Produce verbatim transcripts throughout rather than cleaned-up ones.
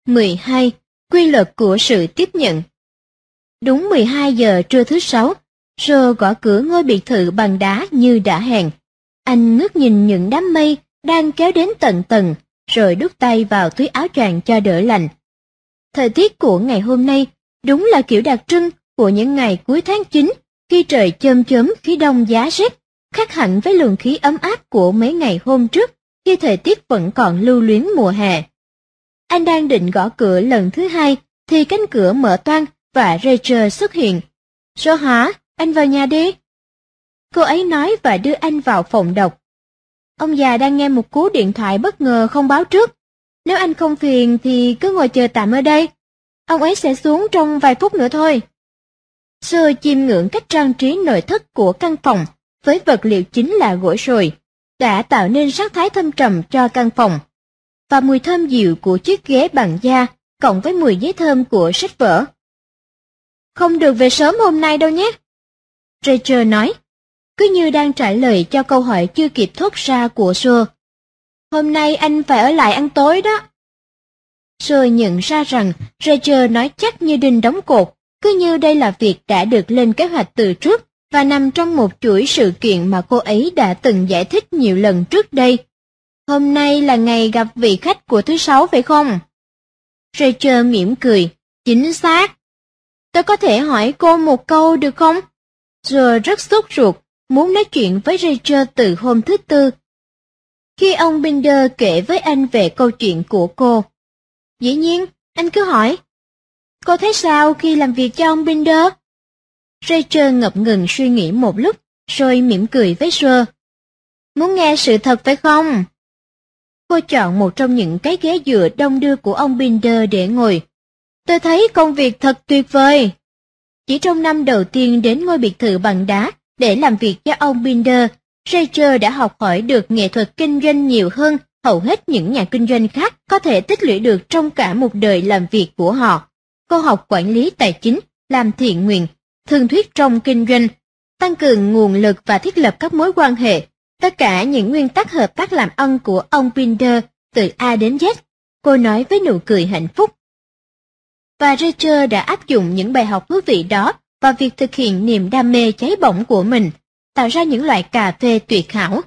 mười hai. Quy luật của sự tiếp nhận. Đúng mười hai giờ trưa thứ sáu, Joe gõ cửa ngôi biệt thự bằng đá như đã hẹn. Anh ngước nhìn những đám mây đang kéo đến tận tầng, rồi đút tay vào túi áo choàng cho đỡ lạnh. Thời tiết của ngày hôm nay đúng là kiểu đặc trưng của những ngày cuối tháng chín, khi trời chơm chớm khí đông giá rét, khác hẳn với luồng khí ấm áp của mấy ngày hôm trước, khi thời tiết vẫn còn lưu luyến mùa hè. Anh đang định gõ cửa lần thứ hai, thì cánh cửa mở toang và Rachel xuất hiện. "Joe hả? Anh vào nhà đi." Cô ấy nói và đưa anh vào phòng đọc. "Ông già đang nghe một cú điện thoại bất ngờ không báo trước. Nếu anh không phiền thì cứ ngồi chờ tạm ở đây. Ông ấy sẽ xuống trong vài phút nữa thôi." Joe chiêm ngưỡng cách trang trí nội thất của căn phòng, với vật liệu chính là gỗ sồi, đã tạo nên sắc thái thâm trầm cho căn phòng. Và mùi thơm dịu của chiếc ghế bằng da, cộng với mùi giấy thơm của sách vở. "Không được về sớm hôm nay đâu nhé," Rachel nói, cứ như đang trả lời cho câu hỏi chưa kịp thốt ra của Joe. "Hôm nay anh phải ở lại ăn tối đó." Joe nhận ra rằng Rachel nói chắc như đinh đóng cột, cứ như đây là việc đã được lên kế hoạch từ trước và nằm trong một chuỗi sự kiện mà cô ấy đã từng giải thích nhiều lần trước đây. "Hôm nay là ngày gặp vị khách của thứ sáu phải không?" Rachel mỉm cười. "Chính xác. Tôi có thể hỏi cô một câu được không?" Joe rất sốt ruột, muốn nói chuyện với Rachel từ hôm thứ Tư. Khi ông Binder kể với anh về câu chuyện của cô. "Dĩ nhiên, anh cứ hỏi." "Cô thấy sao khi làm việc cho ông Binder?" Rachel ngập ngừng suy nghĩ một lúc, rồi mỉm cười với Joe. "Muốn nghe sự thật phải không?" Cô chọn một trong những cái ghế dựa đông đưa của ông Binder để ngồi. "Tôi thấy công việc thật tuyệt vời." Chỉ trong năm đầu tiên đến ngôi biệt thự bằng đá để làm việc cho ông Binder, Rachel đã học hỏi được nghệ thuật kinh doanh nhiều hơn hầu hết những nhà kinh doanh khác có thể tích lũy được trong cả một đời làm việc của họ. Cô học quản lý tài chính, làm thiện nguyện, thương thuyết trong kinh doanh, tăng cường nguồn lực và thiết lập các mối quan hệ, tất cả những nguyên tắc hợp tác làm ăn của ông Binder từ A đến Z, cô nói với nụ cười hạnh phúc. Và Rachel đã áp dụng những bài học thú vị đó vào việc thực hiện niềm đam mê cháy bỏng của mình, tạo ra những loại cà phê tuyệt hảo.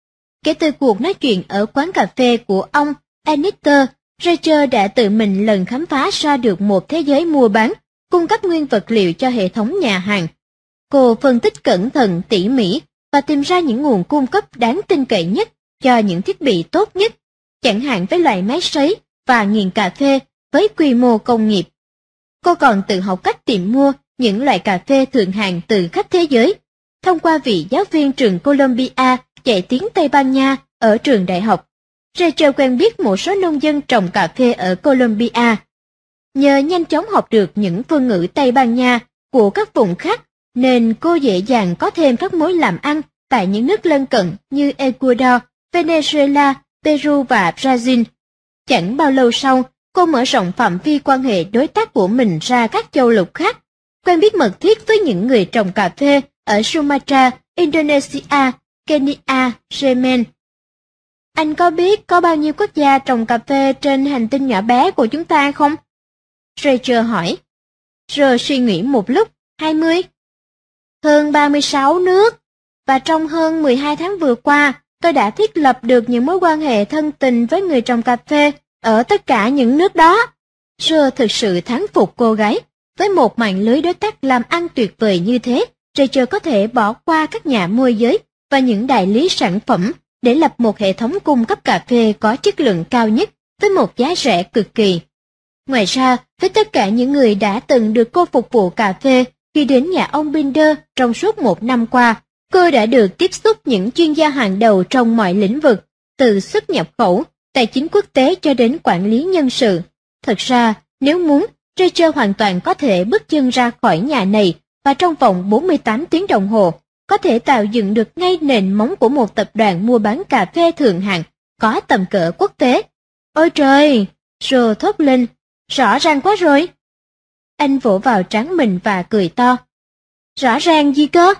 Kể từ cuộc nói chuyện ở quán cà phê của ông Aniter, Rachel đã tự mình lần khám phá ra được một thế giới mua bán, cung cấp nguyên vật liệu cho hệ thống nhà hàng. Cô phân tích cẩn thận tỉ mỉ và tìm ra những nguồn cung cấp đáng tin cậy nhất cho những thiết bị tốt nhất, chẳng hạn với loại máy sấy và nghiền cà phê với quy mô công nghiệp. Cô còn tự học cách tìm mua những loại cà phê thượng hạng từ khắp thế giới, thông qua vị giáo viên trường Columbia dạy tiếng Tây Ban Nha ở trường đại học. Rachel quen biết một số nông dân trồng cà phê ở Columbia. Nhờ nhanh chóng học được những phương ngữ Tây Ban Nha của các vùng khác, nên cô dễ dàng có thêm các mối làm ăn tại những nước lân cận như Ecuador, Venezuela, Peru và Brazil. Chẳng bao lâu sau, cô mở rộng phạm vi quan hệ đối tác của mình ra các châu lục khác, quen biết mật thiết với những người trồng cà phê ở Sumatra, Indonesia, Kenya, Yemen. "Anh có biết có bao nhiêu quốc gia trồng cà phê trên hành tinh nhỏ bé của chúng ta không?" Rachel hỏi. Rồi suy nghĩ một lúc. hai mươi. "Hơn ba mươi sáu nước. Và trong hơn mười hai tháng vừa qua, tôi đã thiết lập được những mối quan hệ thân tình với người trồng cà phê ở tất cả những nước đó." Joe thực sự thán phục cô gái. Với một mạng lưới đối tác làm ăn tuyệt vời như thế, Rachel có thể bỏ qua các nhà môi giới và những đại lý sản phẩm để lập một hệ thống cung cấp cà phê có chất lượng cao nhất với một giá rẻ cực kỳ. Ngoài ra, với tất cả những người đã từng được cô phục vụ cà phê khi đến nhà ông Binder trong suốt một năm qua, cô đã được tiếp xúc những chuyên gia hàng đầu trong mọi lĩnh vực, từ xuất nhập khẩu, tài chính quốc tế cho đến quản lý nhân sự. Thật ra, nếu muốn, Rachel hoàn toàn có thể bước chân ra khỏi nhà này và trong vòng bốn mươi tám tiếng đồng hồ, có thể tạo dựng được ngay nền móng của một tập đoàn mua bán cà phê thượng hạng có tầm cỡ quốc tế. "Ôi trời!" Joe thốt lên. "Rõ ràng quá rồi." Anh vỗ vào trán mình và cười to. "Rõ ràng gì cơ?"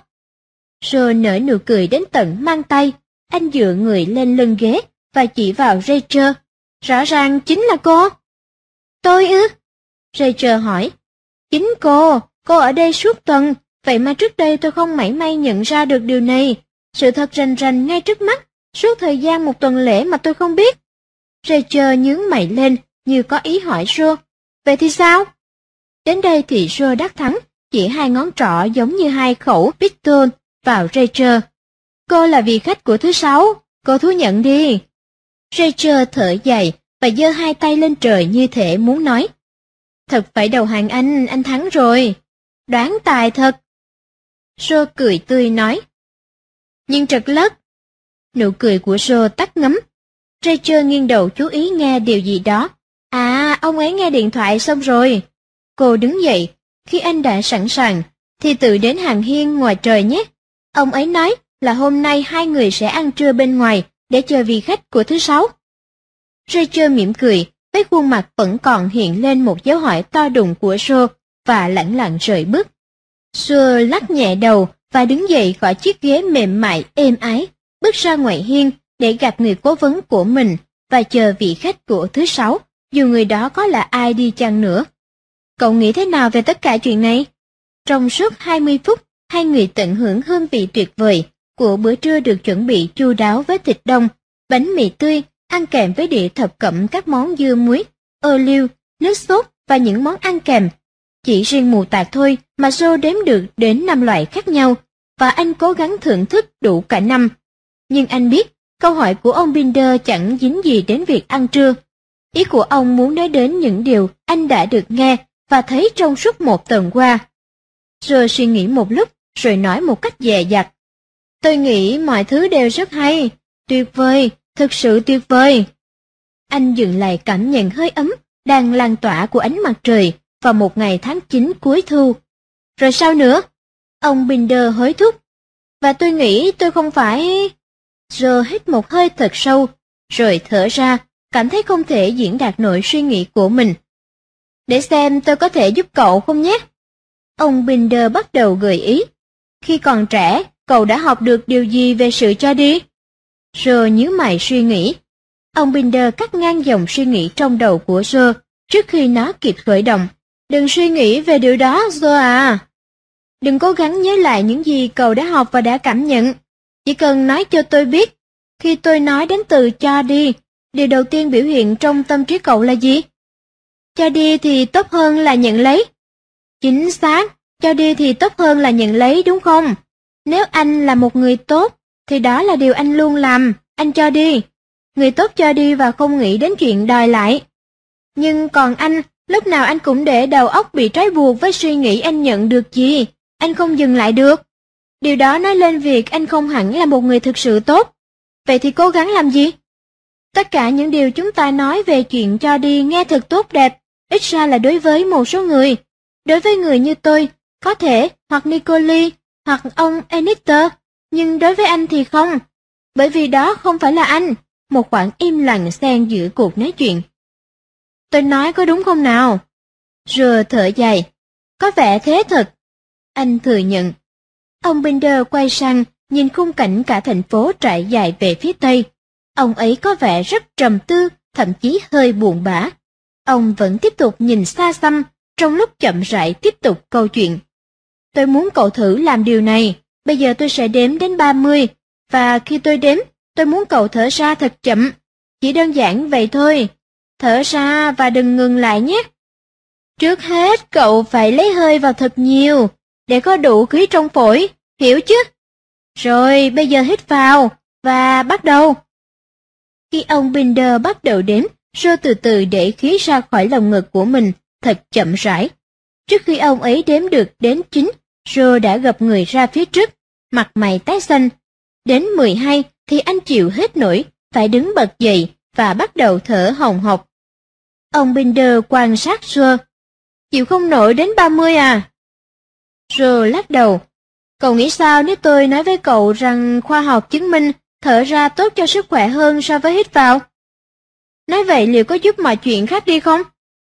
Joe nở nụ cười đến tận mang tay. Anh dựa người lên lưng ghế và chỉ vào Rachel. "Rõ ràng chính là cô." Tôi ư? Rachel hỏi. Chính cô, cô ở đây suốt tuần, vậy mà trước đây tôi không mảy may nhận ra được điều này. Sự thật rành rành ngay trước mắt, suốt thời gian một tuần lễ mà tôi không biết. Rachel nhướng mày lên, như có ý hỏi Joe. Vậy thì sao? Đến đây thì Joe đắc thắng, chỉ hai ngón trỏ giống như hai khẩu pistol vào Rachel. Cô là vị khách của thứ sáu, cô thú nhận đi. Rachel thở dài và giơ hai tay lên trời như thể muốn nói. Thật phải đầu hàng anh, anh thắng rồi. Đoán tài thật. Joe cười tươi nói. Nhưng trật lất. Nụ cười của Joe tắt ngấm. Rachel nghiêng đầu chú ý nghe điều gì đó. À, ông ấy nghe điện thoại xong rồi. Cô đứng dậy. Khi anh đã sẵn sàng, thì tự đến hàng hiên ngoài trời nhé. Ông ấy nói là hôm nay hai người sẽ ăn trưa bên ngoài để chờ vị khách của thứ sáu. Rachel mỉm cười, với khuôn mặt vẫn còn hiện lên một dấu hỏi to đùng của Joe và lẳng lặng rời bước. Joe lắc nhẹ đầu và đứng dậy khỏi chiếc ghế mềm mại êm ái, bước ra ngoài hiên để gặp người cố vấn của mình và chờ vị khách của thứ sáu, dù người đó có là ai đi chăng nữa. Cậu nghĩ thế nào về tất cả chuyện này? Trong suốt hai mươi phút, hai người tận hưởng hương vị tuyệt vời của bữa trưa được chuẩn bị chu đáo với thịt đông, bánh mì tươi, ăn kèm với đĩa thập cẩm các món dưa muối, ô liu, nước sốt và những món ăn kèm. Chỉ riêng mù tạt thôi mà Joe đếm được đến năm loại khác nhau, và anh cố gắng thưởng thức đủ cả năm. Nhưng anh biết, câu hỏi của ông Binder chẳng dính gì đến việc ăn trưa. Ý của ông muốn nói đến những điều anh đã được nghe và thấy trong suốt một tuần qua. Joe suy nghĩ một lúc, rồi nói một cách dè dặt. Tôi nghĩ mọi thứ đều rất hay, tuyệt vời, thực sự tuyệt vời. Anh dừng lại cảm nhận hơi ấm đang lan tỏa của ánh mặt trời vào một ngày tháng chín cuối thu. Rồi sao nữa? Ông Binder hối thúc. Và tôi nghĩ tôi không phải... Joe hít một hơi thật sâu, rồi thở ra, cảm thấy không thể diễn đạt nổi suy nghĩ của mình. Để xem tôi có thể giúp cậu không nhé? Ông Binder bắt đầu gợi ý. Khi còn trẻ, cậu đã học được điều gì về sự cho đi? Joe nhíu mày suy nghĩ. Ông Binder cắt ngang dòng suy nghĩ trong đầu của Joe trước khi nó kịp khởi động. Đừng suy nghĩ về điều đó, Joe à. Đừng cố gắng nhớ lại những gì cậu đã học và đã cảm nhận. Chỉ cần nói cho tôi biết, khi tôi nói đến từ cho đi, điều đầu tiên biểu hiện trong tâm trí cậu là gì? Cho đi thì tốt hơn là nhận lấy. Chính xác, cho đi thì tốt hơn là nhận lấy đúng không? Nếu anh là một người tốt, thì đó là điều anh luôn làm, anh cho đi. Người tốt cho đi và không nghĩ đến chuyện đòi lại. Nhưng còn anh, lúc nào anh cũng để đầu óc bị trói buộc với suy nghĩ anh nhận được gì, anh không dừng lại được. Điều đó nói lên việc anh không hẳn là một người thực sự tốt. Vậy thì cố gắng làm gì? Tất cả những điều chúng ta nói về chuyện cho đi nghe thật tốt đẹp, ít ra là đối với một số người. Đối với người như tôi, có thể, hoặc Nicole, hoặc ông Enister, nhưng đối với anh thì không. Bởi vì đó không phải là anh. Một khoảng im lặng xen giữa cuộc nói chuyện. Tôi nói có đúng không nào? Rồi thở dài. Có vẻ thế thật. Anh thừa nhận. Ông Binder quay sang, nhìn khung cảnh cả thành phố trải dài về phía tây. Ông ấy có vẻ rất trầm tư, thậm chí hơi buồn bã. Ông vẫn tiếp tục nhìn xa xăm, trong lúc chậm rãi tiếp tục câu chuyện. Tôi muốn cậu thử làm điều này. Bây giờ tôi sẽ đếm đến ba mươi, và khi tôi đếm, tôi muốn cậu thở ra thật chậm. Chỉ đơn giản vậy thôi. Thở ra và đừng ngừng lại nhé. Trước hết cậu phải lấy hơi vào thật nhiều, để có đủ khí trong phổi, hiểu chứ? Rồi bây giờ hít vào, và bắt đầu. Khi ông Binder bắt đầu đếm, Joe từ từ để khí ra khỏi lồng ngực của mình, thật chậm rãi. Trước khi ông ấy đếm được đến chín, Joe đã gập người ra phía trước, mặt mày tái xanh. Đến mười hai thì anh chịu hết nổi, phải đứng bật dậy và bắt đầu thở hồng hộc. Ông Binder quan sát Joe. Chịu không nổi đến ba mươi à? Joe lắc đầu. Cậu nghĩ sao nếu tôi nói với cậu rằng khoa học chứng minh thở ra tốt cho sức khỏe hơn so với hít vào? Nói vậy liệu có giúp mọi chuyện khác đi không?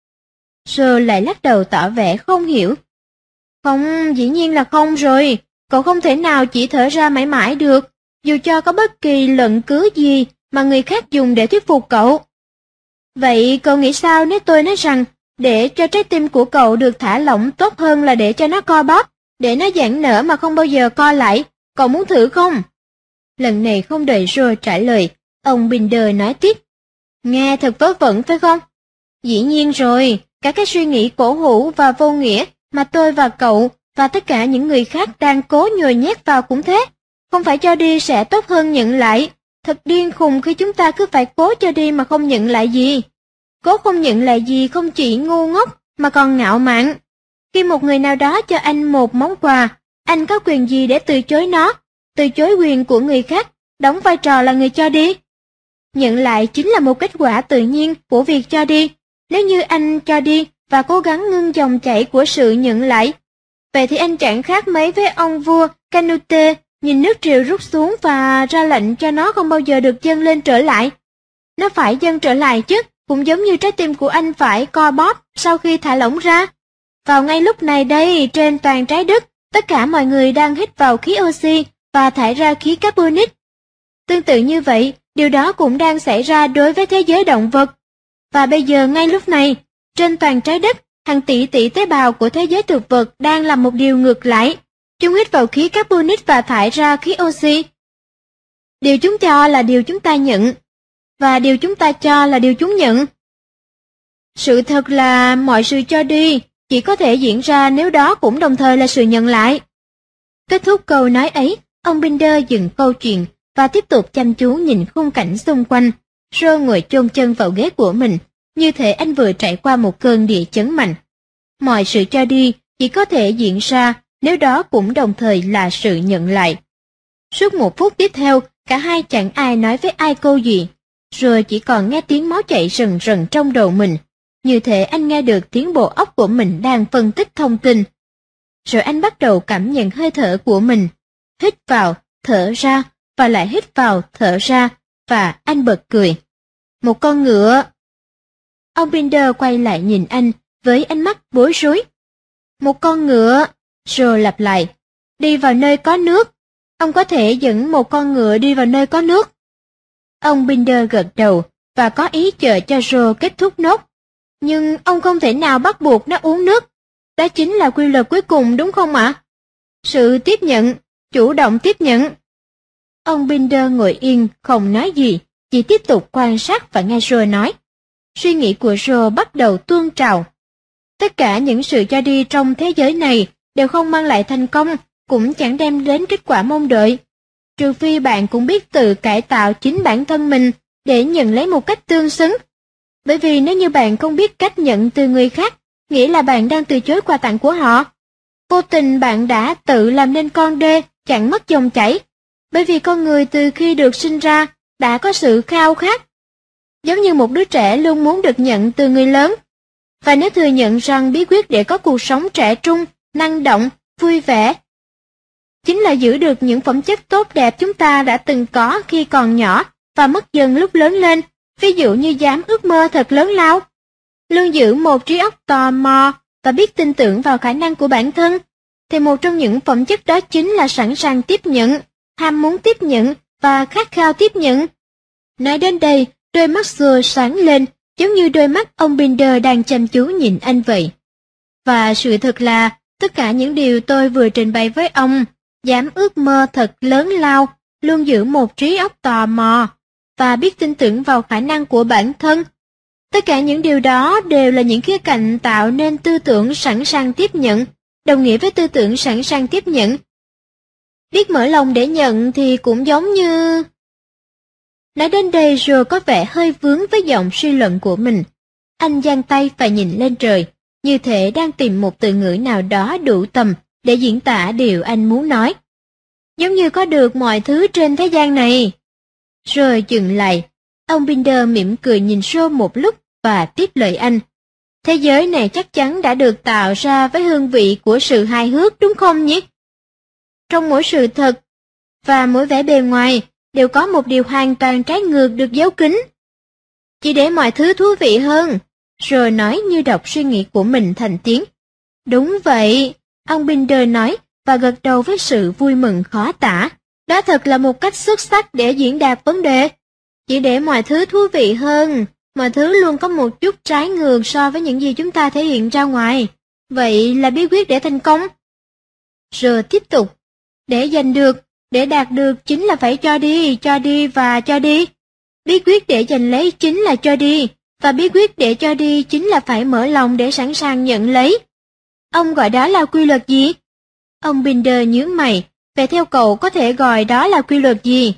Joe lại lắc đầu tỏ vẻ không hiểu. Không, dĩ nhiên là không rồi. Cậu không thể nào chỉ thở ra mãi mãi được, dù cho có bất kỳ luận cứ gì mà người khác dùng để thuyết phục cậu. Vậy cậu nghĩ sao nếu tôi nói rằng Để cho trái tim của cậu được thả lỏng tốt hơn là để cho nó co bóp, để nó giãn nở mà không bao giờ co lại. Cậu muốn thử không? Lần này không đợi Joe trả lời, ông Binder nói tiếp. Nghe thật vớ vẩn phải không? Dĩ nhiên rồi, cả cái suy nghĩ cổ hủ và vô nghĩa mà tôi và cậu và tất cả những người khác đang cố nhồi nhét vào cũng thế. Không phải cho đi sẽ tốt hơn nhận lại. Thật điên khùng khi chúng ta cứ phải cố cho đi mà không nhận lại gì. Cố không nhận lại gì không chỉ ngu ngốc mà còn ngạo mạn. Khi một người nào đó cho anh một món quà, anh có quyền gì để từ chối nó, từ chối quyền của người khác, đóng vai trò là người cho đi. Nhận lại chính là một kết quả tự nhiên của việc cho đi. Nếu như anh cho đi và cố gắng ngưng dòng chảy của sự nhận lại, vậy thì anh chẳng khác mấy với ông vua Canute nhìn nước triều rút xuống và ra lệnh cho nó không bao giờ được dâng lên trở lại. Nó phải dâng trở lại chứ, cũng giống như trái tim của anh phải co bóp sau khi thả lỏng ra. Vào ngay lúc này đây, trên toàn trái đất, tất cả mọi người đang hít vào khí oxy và thải ra khí carbonic. Tương tự như vậy, điều đó cũng đang xảy ra đối với thế giới động vật. Và bây giờ ngay lúc này, trên toàn trái đất, hàng tỷ tỷ tế bào của thế giới thực vật đang làm một điều ngược lại. Chúng hít vào khí carbonic và thải ra khí oxy. Điều chúng cho là điều chúng ta nhận, và điều chúng ta cho là điều chúng nhận. Sự thật là mọi sự cho đi chỉ có thể diễn ra nếu đó cũng đồng thời là sự nhận lại. Kết thúc câu nói ấy, ông Binder dừng câu chuyện và tiếp tục chăm chú nhìn khung cảnh xung quanh. Joe ngồi chôn chân vào ghế của mình, như thể anh vừa trải qua một cơn địa chấn mạnh. Mọi sự cho đi chỉ có thể diễn ra nếu đó cũng đồng thời là sự nhận lại. Suốt một phút tiếp theo, cả hai chẳng ai nói với ai câu gì, rồi chỉ còn nghe tiếng máu chảy rần rần trong đầu mình, như thể anh nghe được tiếng bộ óc của mình đang phân tích thông tin. Rồi anh bắt đầu cảm nhận hơi thở của mình, hít vào, thở ra, và lại hít vào, thở ra, và anh bật cười. Một con ngựa. Ông Binder quay lại nhìn anh với ánh mắt bối rối. Một con ngựa, rồi lặp lại. Đi vào nơi có nước. Ông có thể dẫn một con ngựa đi vào nơi có nước. Ông Binder gật đầu và có ý chờ cho Joe kết thúc nốt. Nhưng ông không thể nào bắt buộc nó uống nước. Đó chính là quy luật cuối cùng đúng không ạ? Sự tiếp nhận, chủ động tiếp nhận. Ông Binder ngồi yên, không nói gì, chỉ tiếp tục quan sát và nghe Joe nói. Suy nghĩ của Joe bắt đầu tuôn trào. Tất cả những sự cho đi trong thế giới này đều không mang lại thành công, cũng chẳng đem đến kết quả mong đợi. Trừ phi bạn cũng biết tự cải tạo chính bản thân mình để nhận lấy một cách tương xứng. Bởi vì nếu như bạn không biết cách nhận từ người khác, nghĩa là bạn đang từ chối quà tặng của họ. Vô tình bạn đã tự làm nên con đê chặn mất dòng chảy. Bởi vì con người từ khi được sinh ra đã có sự khao khát. Giống như một đứa trẻ luôn muốn được nhận từ người lớn. Và nếu thừa nhận rằng bí quyết để có cuộc sống trẻ trung, năng động, vui vẻ, chính là giữ được những phẩm chất tốt đẹp chúng ta đã từng có khi còn nhỏ và mất dần lúc lớn lên, ví dụ như dám ước mơ thật lớn lao, luôn giữ một trí óc tò mò và biết tin tưởng vào khả năng của bản thân, thì một trong những phẩm chất đó chính là sẵn sàng tiếp nhận, ham muốn tiếp nhận và khát khao tiếp nhận. Nói đến đây, đôi mắt Joe sáng lên, giống như đôi mắt ông Binder đang chăm chú nhìn anh vậy. Và sự thật là, tất cả những điều tôi vừa trình bày với ông, dám ước mơ thật lớn lao, luôn giữ một trí óc tò mò, và biết tin tưởng vào khả năng của bản thân. Tất cả những điều đó đều là những khía cạnh tạo nên tư tưởng sẵn sàng tiếp nhận, đồng nghĩa với tư tưởng sẵn sàng tiếp nhận. Biết mở lòng để nhận thì cũng giống như... Nói đến đây rồi có vẻ hơi vướng với giọng suy luận của mình. Anh giang tay và nhìn lên trời, như thể đang tìm một từ ngữ nào đó đủ tầm để diễn tả điều anh muốn nói. Giống như có được mọi thứ trên thế gian này. Rồi dừng lại, ông Binder mỉm cười nhìn Joe một lúc và tiếp lời anh. Thế giới này chắc chắn đã được tạo ra với hương vị của sự hài hước đúng không nhỉ? Trong mỗi sự thật và mỗi vẻ bề ngoài đều có một điều hoàn toàn trái ngược được giấu kín. Chỉ để mọi thứ thú vị hơn, rồi nói như đọc suy nghĩ của mình thành tiếng. Đúng vậy, ông Binder nói và gật đầu với sự vui mừng khó tả. Đó thật là một cách xuất sắc để diễn đạt vấn đề. Chỉ để mọi thứ thú vị hơn, mọi thứ luôn có một chút trái ngược so với những gì chúng ta thể hiện ra ngoài. Vậy là bí quyết để thành công? Rồi tiếp tục, để giành được, để đạt được chính là phải cho đi, cho đi và cho đi. Bí quyết để giành lấy chính là cho đi, và bí quyết để cho đi chính là phải mở lòng để sẵn sàng nhận lấy. Ông gọi đó là quy luật gì? Ông Binder nhướng mày, vậy theo cậu có thể gọi đó là quy luật gì?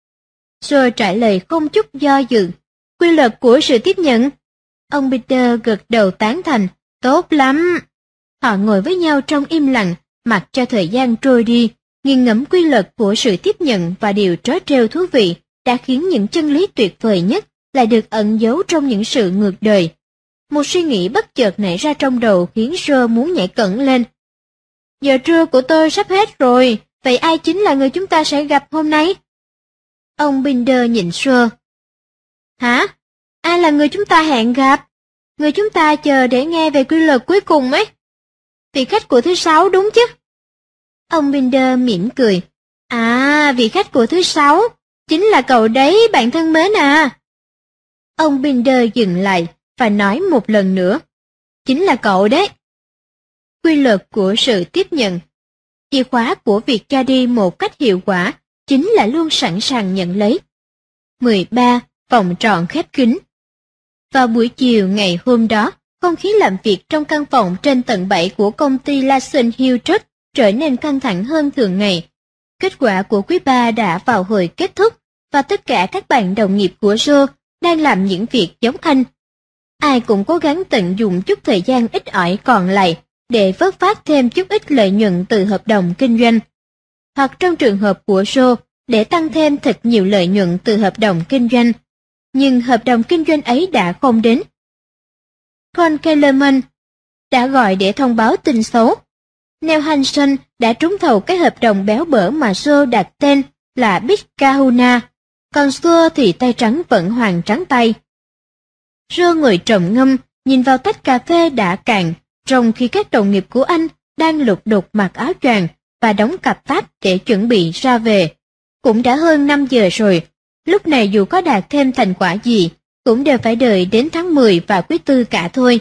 Rồi trả lời không chút do dự, quy luật của sự tiếp nhận. Ông Binder gật đầu tán thành, tốt lắm. Họ ngồi với nhau trong im lặng, mặc cho thời gian trôi đi, nghiền ngẫm quy luật của sự tiếp nhận và điều trớ trêu thú vị đã khiến những chân lý tuyệt vời nhất lại được ẩn giấu trong những sự ngược đời. Một suy nghĩ bất chợt nảy ra trong đầu khiến Joe muốn nhảy cẫng lên. Giờ trưa của tôi sắp hết rồi, vậy ai chính là người chúng ta sẽ gặp hôm nay? Ông Binder nhìn Joe. Hả? Ai là người chúng ta hẹn gặp? Người chúng ta chờ để nghe về quy luật cuối cùng ấy. Vị khách của thứ sáu đúng chứ? Ông Binder mỉm cười. À, vị khách của thứ sáu, chính là cậu đấy, bạn thân mến à. Ông Binder dừng lại và nói một lần nữa. Chính là cậu đấy. Quy luật của sự tiếp nhận. Chìa khóa của việc cho đi một cách hiệu quả chính là luôn sẵn sàng nhận lấy. mười ba. Phòng trọn khép kín. Vào buổi chiều ngày hôm đó, không khí làm việc trong căn phòng trên tầng bảy của công ty Larsen Hill Trust trở nên căng thẳng hơn thường ngày. Kết quả của quý ba đã vào hồi kết thúc, và tất cả các bạn đồng nghiệp của Joe đang làm những việc giống anh. Ai cũng cố gắng tận dụng chút thời gian ít ỏi còn lại để vớt phát thêm chút ít lợi nhuận từ hợp đồng kinh doanh. Hoặc trong trường hợp của Joe, để tăng thêm thật nhiều lợi nhuận từ hợp đồng kinh doanh. Nhưng hợp đồng kinh doanh ấy đã không đến. Con Kellerman đã gọi để thông báo tin xấu. Neil Hansen đã trúng thầu cái hợp đồng béo bở mà Joe đặt tên là Big Kahuna, còn Joe thì tay trắng vẫn hoàng trắng tay. Joe ngồi trầm ngâm, nhìn vào tách cà phê đã cạn, trong khi các đồng nghiệp của anh đang lục đục mặc áo choàng và đóng cặp táp để chuẩn bị ra về. Cũng đã hơn năm giờ rồi, lúc này dù có đạt thêm thành quả gì, cũng đều phải đợi đến tháng mười và quý tư cả thôi.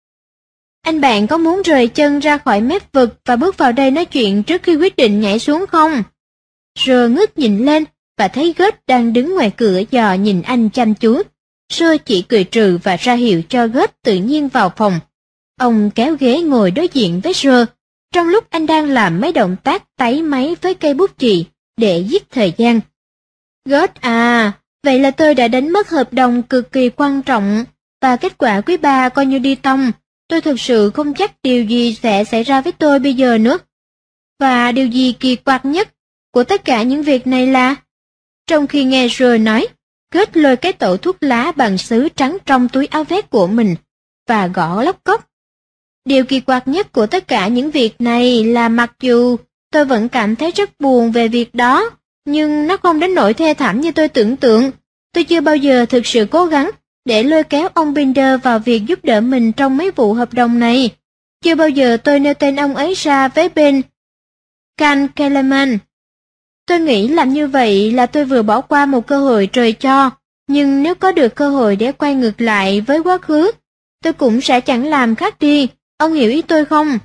Anh bạn có muốn rời chân ra khỏi mép vực và bước vào đây nói chuyện trước khi quyết định nhảy xuống không? Joe ngước nhìn lên và thấy Gus đang đứng ngoài cửa dò nhìn anh chăm chú. Joe chỉ cười trừ và ra hiệu cho Gus tự nhiên vào phòng. Ông kéo ghế ngồi đối diện với Joe, trong lúc anh đang làm mấy động tác táy máy với cây bút chì để giết thời gian. Gus à, vậy là tôi đã đánh mất hợp đồng cực kỳ quan trọng, và kết quả quý ba coi như đi tông. Tôi thực sự không chắc điều gì sẽ xảy ra với tôi bây giờ nữa. Và điều gì kỳ quặc nhất của tất cả những việc này là... Trong khi nghe Joe nói, Gus lôi cái tẩu thuốc lá bằng sứ trắng trong túi áo vest của mình và gõ lóc cốc. Điều kỳ quặc nhất của tất cả những việc này là mặc dù tôi vẫn cảm thấy rất buồn về việc đó, nhưng nó không đến nỗi thê thảm như tôi tưởng tượng. Tôi chưa bao giờ thực sự cố gắng để lôi kéo ông Binder vào việc giúp đỡ mình trong mấy vụ hợp đồng này. Chưa bao giờ tôi nêu tên ông ấy ra với bên Can Kellerman. Tôi nghĩ làm như vậy là tôi vừa bỏ qua một cơ hội trời cho, nhưng nếu có được cơ hội để quay ngược lại với quá khứ, tôi cũng sẽ chẳng làm khác đi. Ông hiểu ý tôi không?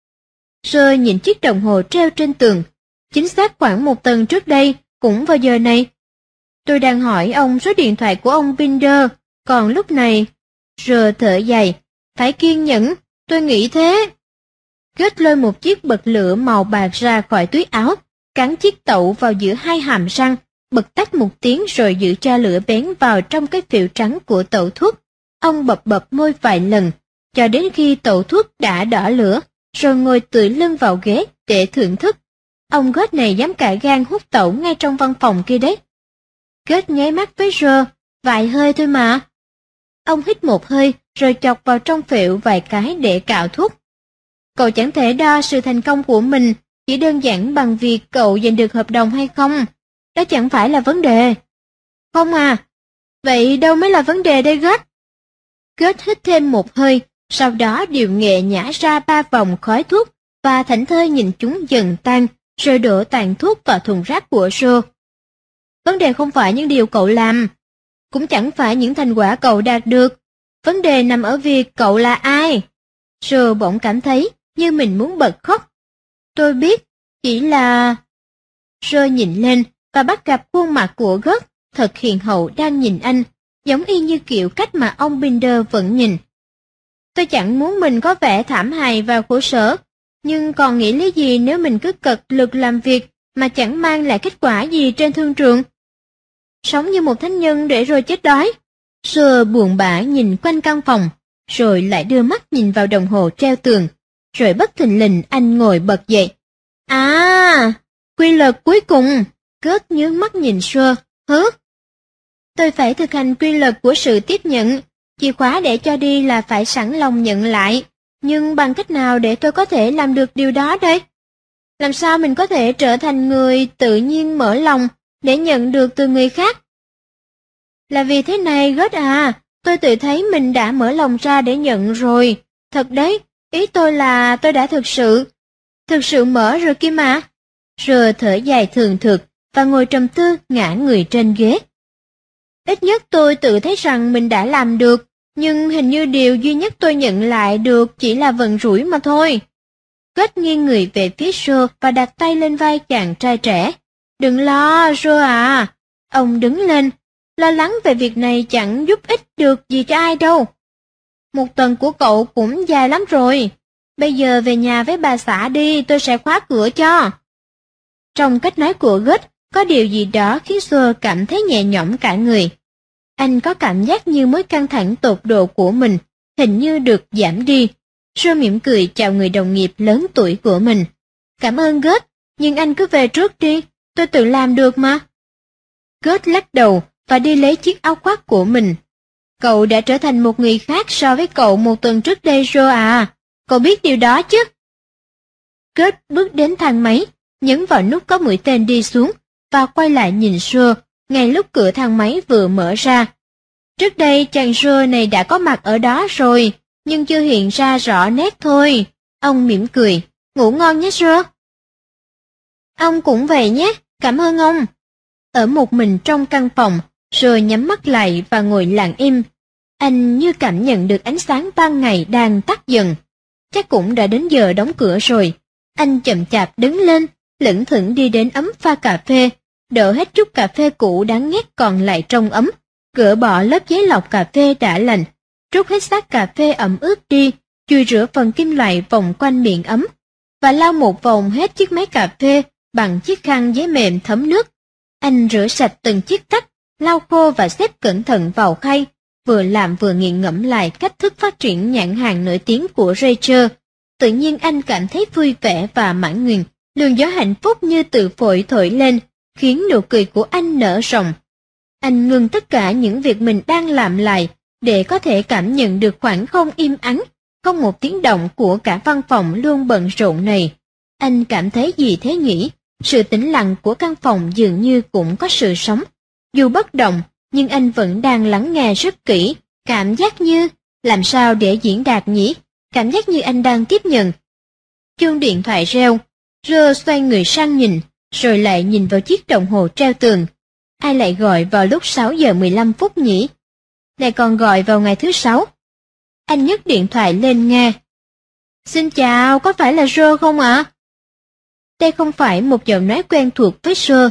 Joe nhìn chiếc đồng hồ treo trên tường. Chính xác khoảng một tuần trước đây, cũng vào giờ này. Tôi đang hỏi ông số điện thoại của ông Binder, còn lúc này... Joe thở dài. Phải kiên nhẫn, tôi nghĩ thế. Gus lôi một chiếc bật lửa màu bạc ra khỏi túi áo, cắn chiếc tẩu vào giữa hai hàm răng, bật tách một tiếng rồi giữ cho lửa bén vào trong cái phễu trắng của tẩu thuốc. Ông bập bập môi vài lần, cho đến khi tẩu thuốc đã đỏ lửa, rồi ngồi tựa lưng vào ghế để thưởng thức. Ông Gus này dám cả gan hút tẩu ngay trong văn phòng kia đấy. Gus nháy mắt với Joe, vài hơi thôi mà. Ông hít một hơi rồi chọc vào trong phễu vài cái để cạo thuốc. Cậu chẳng thể đo sự thành công của mình chỉ đơn giản bằng việc cậu giành được hợp đồng hay không. Đó chẳng phải là vấn đề. Không à, vậy đâu mới là vấn đề đây Gus? Gus hít thêm một hơi, sau đó điều nghệ nhả ra ba vòng khói thuốc và thảnh thơi nhìn chúng dần tan, rồi đổ tàn thuốc vào thùng rác của Joe. Vấn đề không phải những điều cậu làm. cũng chẳng phải những thành quả cậu đạt được. Vấn đề nằm ở việc cậu là ai. Rồi bỗng cảm thấy như mình muốn bật khóc. Tôi biết, chỉ là... Rồi nhìn lên và bắt gặp khuôn mặt của Gớt thật hiền hậu đang nhìn anh, giống y như kiểu cách mà ông Binder vẫn nhìn. Tôi chẳng muốn mình có vẻ thảm hại và khổ sở, nhưng còn nghĩ lý gì nếu mình cứ cật lực làm việc mà chẳng mang lại kết quả gì trên thương trường. Sống như một thánh nhân để rồi chết đói. Sơ buồn bã nhìn quanh căn phòng, rồi lại đưa mắt nhìn vào đồng hồ treo tường, rồi bất thình lình anh ngồi bật dậy. À, quy luật cuối cùng. Cớt nhướng mắt nhìn Sơ, hứ. Tôi phải thực hành quy luật của sự tiếp nhận, chìa khóa để cho đi là phải sẵn lòng nhận lại, nhưng bằng cách nào để tôi có thể làm được điều đó đây? Làm sao mình có thể trở thành người tự nhiên mở lòng để nhận được từ người khác? Là vì thế này Gớt à, tôi tự thấy mình đã mở lòng ra để nhận rồi. Thật đấy, ý tôi là tôi đã thực sự, thực sự mở rồi kia mà. Rồi thở dài thường thực và ngồi trầm tư ngã người trên ghế. Ít nhất tôi tự thấy rằng mình đã làm được, nhưng hình như điều duy nhất tôi nhận lại được chỉ là vận rủi mà thôi. Gớt nghiêng người về phía Joe và đặt tay lên vai chàng trai trẻ. Đừng lo, Joe à. Ông đứng lên. Lo lắng về việc này chẳng giúp ích được gì cho ai đâu. Một tuần của cậu cũng dài lắm rồi. Bây giờ về nhà với bà xã đi, tôi sẽ khóa cửa cho. Trong cách nói của Gớt có điều gì đó khiến Joe cảm thấy nhẹ nhõm cả người. Anh có cảm giác như mối căng thẳng tột độ của mình hình như được giảm đi. Joe mỉm cười chào người đồng nghiệp lớn tuổi của mình. Cảm ơn Gớt, nhưng anh cứ về trước đi, tôi tự làm được mà. Gớt lắc đầu và đi lấy chiếc áo khoác của mình. Cậu đã trở thành một người khác so với cậu một tuần trước đây Joe à, cậu biết điều đó chứ? Gớt bước đến thang máy, nhấn vào nút có mũi tên đi xuống, và quay lại nhìn Joe, ngay lúc cửa thang máy vừa mở ra. Trước đây chàng Joe này đã có mặt ở đó rồi, nhưng chưa hiện ra rõ nét thôi. Ông mỉm cười, ngủ ngon nhé Joe. Ông cũng vậy nhé, cảm ơn ông. Ở một mình trong căn phòng, rồi nhắm mắt lại và ngồi lặng im. Anh như cảm nhận được ánh sáng ban ngày đang tắt dần. Chắc cũng đã đến giờ đóng cửa rồi. Anh chậm chạp đứng lên, lững thững đi đến ấm pha cà phê, đổ hết chút cà phê cũ đáng ghét còn lại trong ấm, gỡ bỏ lớp giấy lọc cà phê đã lành, trút hết xác cà phê ẩm ướt đi, chùi rửa phần kim loại vòng quanh miệng ấm, và lau một vòng hết chiếc máy cà phê bằng chiếc khăn giấy mềm thấm nước. Anh rửa sạch từng chiếc tách, lau khô và xếp cẩn thận vào khay, vừa làm vừa nghiền ngẫm lại cách thức phát triển nhãn hàng nổi tiếng của Rachel. Tự nhiên anh cảm thấy vui vẻ và mãn nguyện, luồng gió hạnh phúc như từ phổi thổi lên, khiến nụ cười của anh nở rộng. Anh ngừng tất cả những việc mình đang làm lại, để có thể cảm nhận được khoảng không im ắng, không một tiếng động của cả văn phòng luôn bận rộn này. Anh cảm thấy gì thế nhỉ? Sự tĩnh lặng của căn phòng dường như cũng có sự sống. Dù bất động, nhưng anh vẫn đang lắng nghe rất kỹ, cảm giác như, làm sao để diễn đạt nhỉ? Cảm giác như anh đang tiếp nhận. Chuông điện thoại reo, Rơ xoay người sang nhìn, rồi lại nhìn vào chiếc đồng hồ treo tường. Ai lại gọi vào lúc sáu giờ mười lăm phút nhỉ? Lại còn gọi vào ngày thứ sáu. Anh nhấc điện thoại lên nghe. Xin chào, có phải là Rơ không ạ? Đây không phải một giọng nói quen thuộc với Rơ.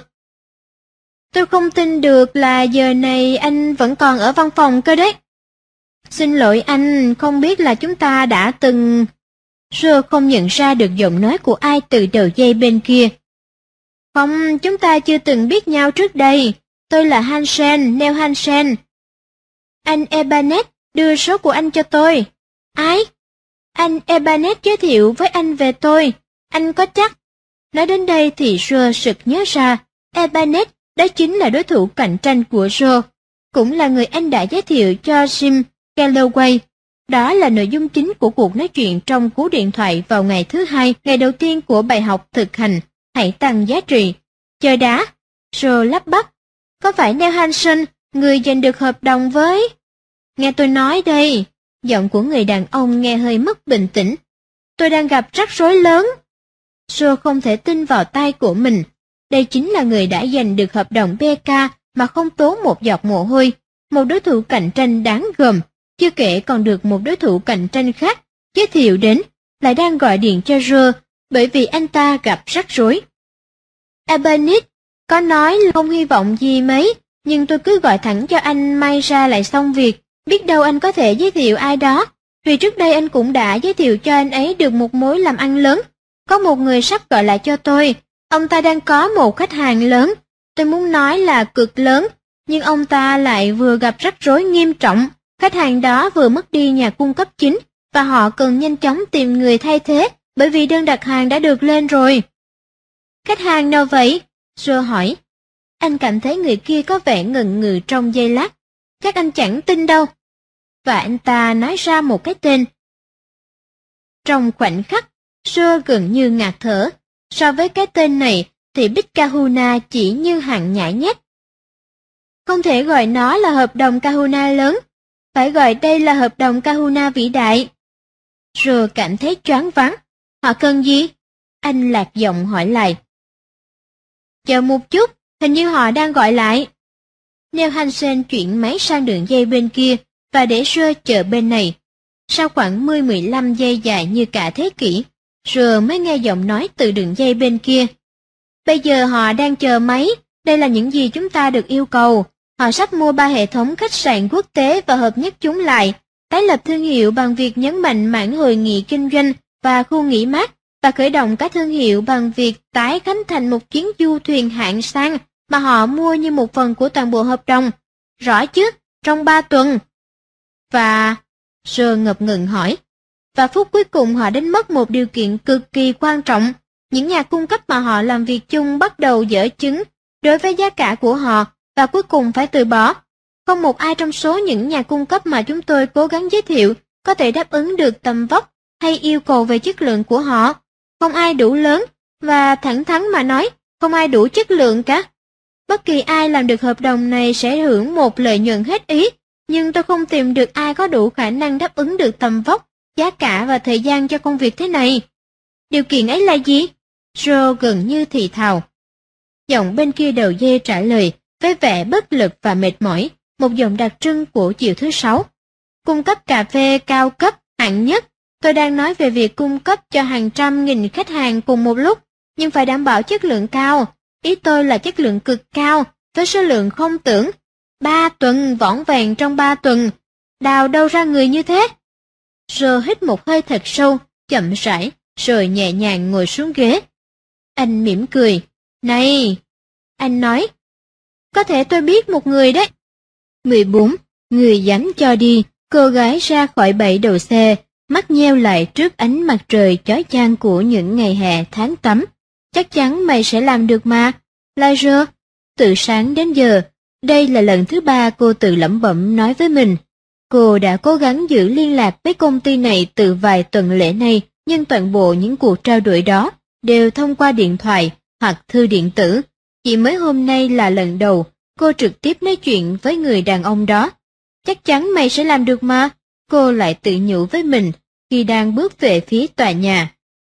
Tôi không tin được là giờ này anh vẫn còn ở văn phòng cơ đấy. Xin lỗi anh, không biết là chúng ta đã từng... Rơ không nhận ra được giọng nói của ai từ đầu dây bên kia. Không, chúng ta chưa từng biết nhau trước đây. Tôi là Hansen, Neil Hansen. Anh Ebanet đưa số của anh cho tôi. Ai? Anh Ebanet giới thiệu với anh về tôi. Anh có chắc? Nói đến đây thì Rơ sực nhớ ra, Ebanet đó chính là đối thủ cạnh tranh của Rơ, cũng là người anh đã giới thiệu cho Jim Galloway. Đó là nội dung chính của cuộc nói chuyện trong cú điện thoại vào ngày thứ hai, ngày đầu tiên của bài học thực hành, hãy tăng giá trị. Chờ đã, Rơ lắp bắp. Có phải Neil Hansen, người giành được hợp đồng với... Nghe tôi nói đây, giọng của người đàn ông nghe hơi mất bình tĩnh. Tôi đang gặp rắc rối lớn. Rơ không thể tin vào tai của mình. Đây chính là người đã giành được hợp đồng bê ca mà không tốn một giọt mồ hôi. một đối thủ cạnh tranh đáng gờm, chưa kể còn được một đối thủ cạnh tranh khác giới thiệu đến, lại đang gọi điện cho Joe bởi vì anh ta gặp rắc rối. Albanic có nói là không hy vọng gì mấy, nhưng tôi cứ gọi thẳng cho anh may ra lại xong việc, biết đâu anh có thể giới thiệu ai đó, vì trước đây anh cũng đã giới thiệu cho anh ấy được một mối làm ăn lớn. Có một người sắp gọi lại cho tôi, ông ta đang có một khách hàng lớn, tôi muốn nói là cực lớn, nhưng ông ta lại vừa gặp rắc rối nghiêm trọng, khách hàng đó vừa mất đi nhà cung cấp chính, và họ cần nhanh chóng tìm người thay thế, bởi vì đơn đặt hàng đã được lên rồi. Khách hàng nào vậy? Joe hỏi. Anh cảm thấy người kia có vẻ ngần ngừ trong giây lát. Chắc anh chẳng tin đâu. Và anh ta nói ra một cái tên. Trong khoảnh khắc, Joe gần như ngạt thở. So với cái tên này, thì Big Kahuna chỉ như hàng nhãi nhép. Không thể gọi nó là hợp đồng Kahuna lớn, phải gọi đây là hợp đồng Kahuna vĩ đại. Joe cảm thấy choáng váng. Họ cần gì? Anh lạc giọng hỏi lại. Chờ một chút, hình như họ đang gọi lại. Neil Hansen chuyển máy sang đường dây bên kia và để Joe chờ bên này. Sau khoảng mười mười lăm giây dài như cả thế kỷ, Joe mới nghe giọng nói từ đường dây bên kia. Bây giờ họ đang chờ máy, đây là những gì chúng ta được yêu cầu. Họ sắp mua ba hệ thống khách sạn quốc tế và hợp nhất chúng lại, tái lập thương hiệu bằng việc nhấn mạnh mảng hội nghị kinh doanh và khu nghỉ mát, và khởi động các thương hiệu bằng việc tái khánh thành một chuyến du thuyền hạng sang mà họ mua như một phần của toàn bộ hợp đồng. Rõ chứ, trong ba tuần. Và... Joe ngập ngừng hỏi. Và phút cuối cùng họ đánh mất một điều kiện cực kỳ quan trọng. Những nhà cung cấp mà họ làm việc chung bắt đầu dở chứng đối với giá cả của họ và cuối cùng phải từ bỏ. Không một ai trong số những nhà cung cấp mà chúng tôi cố gắng giới thiệu có thể đáp ứng được tầm vóc hay yêu cầu về chất lượng của họ. Không ai đủ lớn, và thẳng thắn mà nói, không ai đủ chất lượng cả. Bất kỳ ai làm được hợp đồng này sẽ hưởng một lợi nhuận hết ý, nhưng tôi không tìm được ai có đủ khả năng đáp ứng được tầm vóc, giá cả và thời gian cho công việc thế này. Điều kiện ấy là gì? Joe gần như thì thào. Giọng bên kia đầu dây trả lời với vẻ bất lực và mệt mỏi, một giọng đặc trưng của chiều thứ sáu. Cung cấp cà phê cao cấp, hạng nhất. Tôi đang nói về việc cung cấp cho hàng trăm nghìn khách hàng cùng một lúc, nhưng phải đảm bảo chất lượng cao. Ý tôi là chất lượng cực cao, với số lượng không tưởng. Ba tuần, võng vẹn trong ba tuần. Đào đâu ra người như thế? Joe hít một hơi thật sâu, chậm rãi, rồi nhẹ nhàng ngồi xuống ghế. Anh mỉm cười. Này! Anh nói. Có thể tôi biết một người đấy. mười bốn. Người dám cho đi. Cô gái ra khỏi bãi đậu xe, mắt nheo lại trước ánh mặt trời chói chang của những ngày hè tháng tắm. Chắc chắn mày sẽ làm được mà. Liger, từ sáng đến giờ, đây là lần thứ ba cô tự lẩm bẩm nói với mình. Cô đã cố gắng giữ liên lạc với công ty này từ vài tuần lễ nay, nhưng toàn bộ những cuộc trao đổi đó đều thông qua điện thoại hoặc thư điện tử. Chỉ mới hôm nay là lần đầu cô trực tiếp nói chuyện với người đàn ông đó. Chắc chắn mày sẽ làm được mà, cô lại tự nhủ với mình khi đang bước về phía tòa nhà.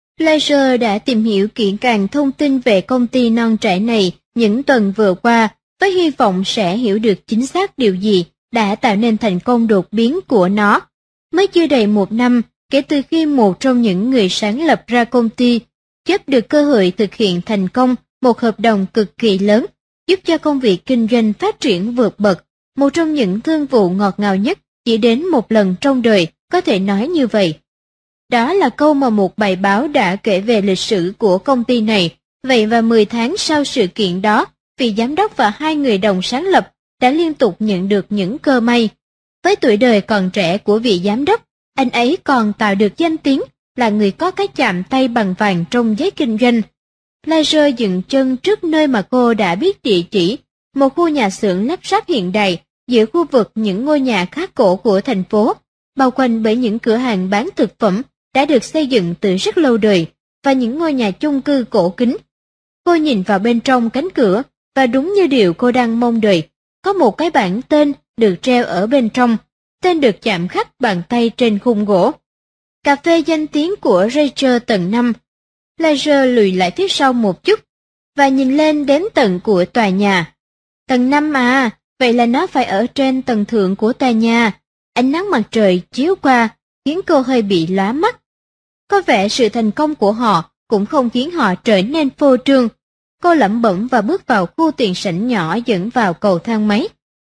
Liger đã tìm hiểu kỹ càng thông tin về công ty non trẻ này những tuần vừa qua, với hy vọng sẽ hiểu được chính xác điều gì đã tạo nên thành công đột biến của nó. Mới chưa đầy một năm kể từ khi một trong những người sáng lập ra công ty chấp được cơ hội thực hiện thành công một hợp đồng cực kỳ lớn, giúp cho công việc kinh doanh phát triển vượt bậc, một trong những thương vụ ngọt ngào nhất chỉ đến một lần trong đời, có thể nói như vậy. Đó là câu mà một bài báo đã kể về lịch sử của công ty này. Vậy và mười tháng sau sự kiện đó, vị giám đốc và hai người đồng sáng lập đã liên tục nhận được những cơ may. Với tuổi đời còn trẻ của vị giám đốc, anh ấy còn tạo được danh tiếng là người có cái chạm tay bằng vàng trong giới kinh doanh. Liger dừng chân trước nơi mà cô đã biết địa chỉ, một khu nhà xưởng lắp ráp hiện đại giữa khu vực những ngôi nhà khá cổ của thành phố, bao quanh bởi những cửa hàng bán thực phẩm đã được xây dựng từ rất lâu đời, và những ngôi nhà chung cư cổ kính. Cô nhìn vào bên trong cánh cửa, và đúng như điều cô đang mong đợi, có một cái bảng tên được treo ở bên trong, tên được chạm khắc bàn tay trên khung gỗ. Cà phê danh tiếng của Rachel tầng năm. Liger lùi lại phía sau một chút, và nhìn lên đến tầng của tòa nhà. Tầng năm à, vậy là nó phải ở trên tầng thượng của tòa nhà. Ánh nắng mặt trời chiếu qua, khiến cô hơi bị lóa mắt. Có vẻ sự thành công của họ cũng không khiến họ trở nên phô trương. Cô lẩm bẩm và bước vào khu tiền sảnh nhỏ dẫn vào cầu thang máy.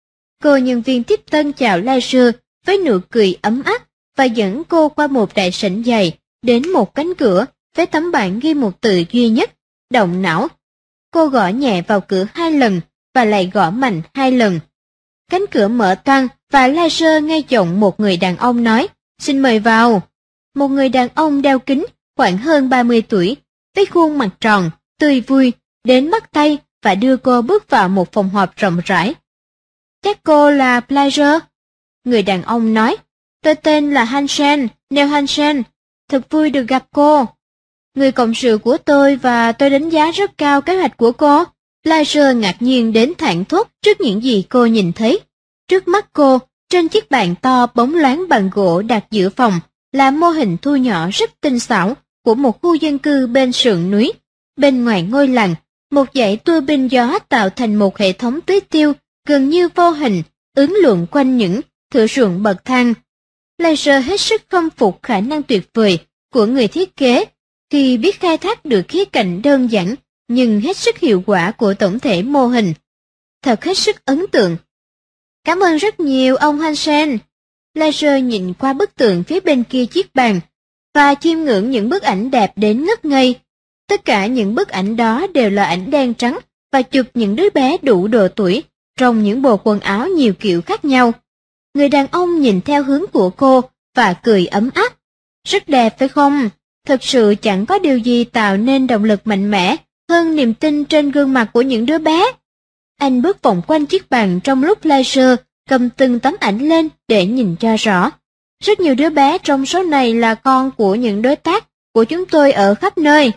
Cô nhân viên tiếp tân chào Lasher với nụ cười ấm áp và dẫn cô qua một đại sảnh dày, đến một cánh cửa với tấm bảng ghi một từ duy nhất, động não. Cô gõ nhẹ vào cửa hai lần và lại gõ mạnh hai lần. Cánh cửa mở toang và Lasher nghe giọng một người đàn ông nói, xin mời vào. Một người đàn ông đeo kính, khoảng hơn ba mươi tuổi, với khuôn mặt tròn, tươi vui, đến bắt tay và đưa cô bước vào một phòng họp rộng rãi. Chắc cô là Pleasure? Người đàn ông nói, tôi tên là Hansen, Neil Hansen, thật vui được gặp cô. Người cộng sự của tôi và tôi đánh giá rất cao kế hoạch của cô. Pleasure ngạc nhiên đến thảng thốt trước những gì cô nhìn thấy. Trước mắt cô, trên chiếc bàn to bóng loáng bằng gỗ đặt giữa phòng, là mô hình thu nhỏ rất tinh xảo của một khu dân cư bên sườn núi. Bên ngoài ngôi làng, một dãy tua bin gió tạo thành một hệ thống tưới tiêu gần như vô hình, ứng luận quanh những thửa ruộng bậc thang. Lasher hết sức khâm phục khả năng tuyệt vời của người thiết kế khi biết khai thác được khía cạnh đơn giản nhưng hết sức hiệu quả của tổng thể mô hình. Thật hết sức ấn tượng. Cảm ơn rất nhiều ông Hansen. Lasher nhìn qua bức tượng phía bên kia chiếc bàn và chiêm ngưỡng những bức ảnh đẹp đến ngất ngây. Tất cả những bức ảnh đó đều là ảnh đen trắng và chụp những đứa bé đủ độ tuổi trong những bộ quần áo nhiều kiểu khác nhau. Người đàn ông nhìn theo hướng của cô và cười ấm áp. Rất đẹp phải không? Thật sự chẳng có điều gì tạo nên động lực mạnh mẽ hơn niềm tin trên gương mặt của những đứa bé. Anh bước vòng quanh chiếc bàn trong lúc Lasher cầm từng tấm ảnh lên để nhìn cho rõ. Rất nhiều đứa bé trong số này là con của những đối tác của chúng tôi ở khắp nơi.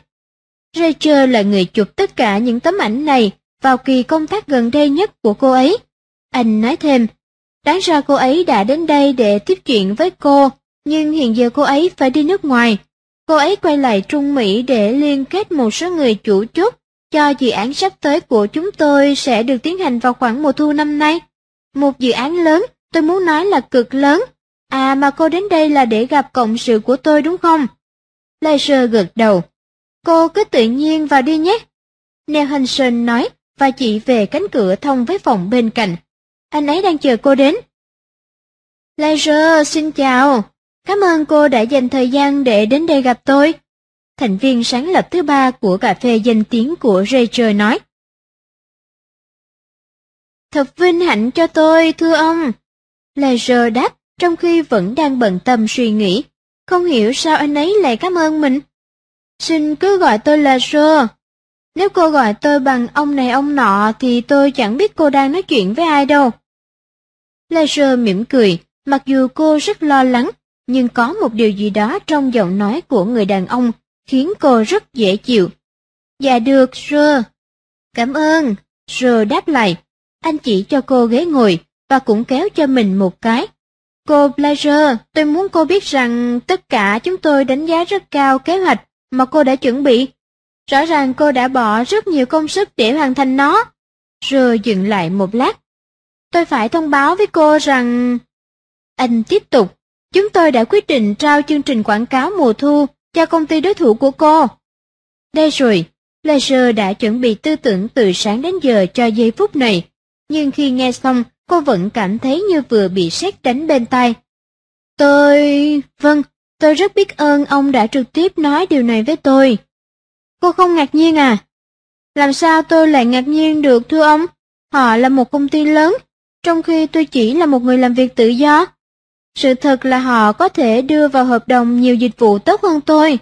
Rachel là người chụp tất cả những tấm ảnh này vào kỳ công tác gần đây nhất của cô ấy. Anh nói thêm, đáng ra cô ấy đã đến đây để tiếp chuyện với cô, nhưng hiện giờ cô ấy phải đi nước ngoài. Cô ấy quay lại Trung Mỹ để liên kết một số người chủ chốt cho dự án sắp tới của chúng tôi sẽ được tiến hành vào khoảng mùa thu năm nay. Một dự án lớn, tôi muốn nói là cực lớn. À mà cô đến đây là để gặp cộng sự của tôi đúng không? Lasher gật đầu. Cô cứ tự nhiên vào đi nhé. Neil Hansen nói và chỉ về cánh cửa thông với phòng bên cạnh. Anh ấy đang chờ cô đến. Lasher, xin chào. Cảm ơn cô đã dành thời gian để đến đây gặp tôi. Thành viên sáng lập thứ ba của cà phê danh tiếng của Rachel nói. Thật vinh hạnh cho tôi, thưa ông. Lasher đáp, trong khi vẫn đang bận tâm suy nghĩ. Không hiểu sao anh ấy lại cảm ơn mình. Xin cứ gọi tôi là Sir. Nếu cô gọi tôi bằng ông này ông nọ thì tôi chẳng biết cô đang nói chuyện với ai đâu. Lasher mỉm cười, mặc dù cô rất lo lắng, nhưng có một điều gì đó trong giọng nói của người đàn ông khiến cô rất dễ chịu. Dạ được, Sir. Cảm ơn, Sir đáp lại. Anh chỉ cho cô ghế ngồi và cũng kéo cho mình một cái. Cô Blazer, tôi muốn cô biết rằng tất cả chúng tôi đánh giá rất cao kế hoạch mà cô đã chuẩn bị. Rõ ràng cô đã bỏ rất nhiều công sức để hoàn thành nó. Rồi dừng lại một lát. Tôi phải thông báo với cô rằng... Anh tiếp tục. Chúng tôi đã quyết định trao chương trình quảng cáo mùa thu cho công ty đối thủ của cô. Đây rồi, Blazer đã chuẩn bị tư tưởng từ sáng đến giờ cho giây phút này. Nhưng khi nghe xong, cô vẫn cảm thấy như vừa bị sét đánh bên tai. Tôi... Vâng, tôi rất biết ơn ông đã trực tiếp nói điều này với tôi. Cô không ngạc nhiên à? Làm sao tôi lại ngạc nhiên được thưa ông? Họ là một công ty lớn, trong khi tôi chỉ là một người làm việc tự do. Sự thật là họ có thể đưa vào hợp đồng nhiều dịch vụ tốt hơn tôi.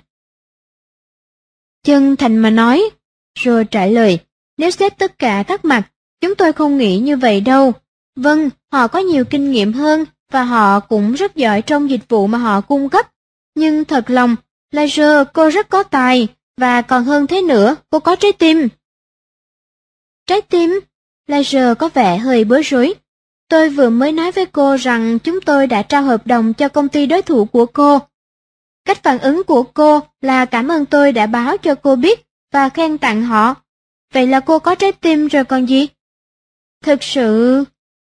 Chân thành mà nói, rồi trả lời, nếu xét tất cả các mặt, chúng tôi không nghĩ như vậy đâu. Vâng, họ có nhiều kinh nghiệm hơn và họ cũng rất giỏi trong dịch vụ mà họ cung cấp. Nhưng thật lòng, Lasher, cô rất có tài, và còn hơn thế nữa, cô có trái tim. Trái tim? Lasher có vẻ hơi bối rối. Tôi vừa mới nói với cô rằng chúng tôi đã trao hợp đồng cho công ty đối thủ của cô. Cách phản ứng của cô là cảm ơn tôi đã báo cho cô biết và khen tặng họ. Vậy là cô có trái tim rồi còn gì? Thực sự...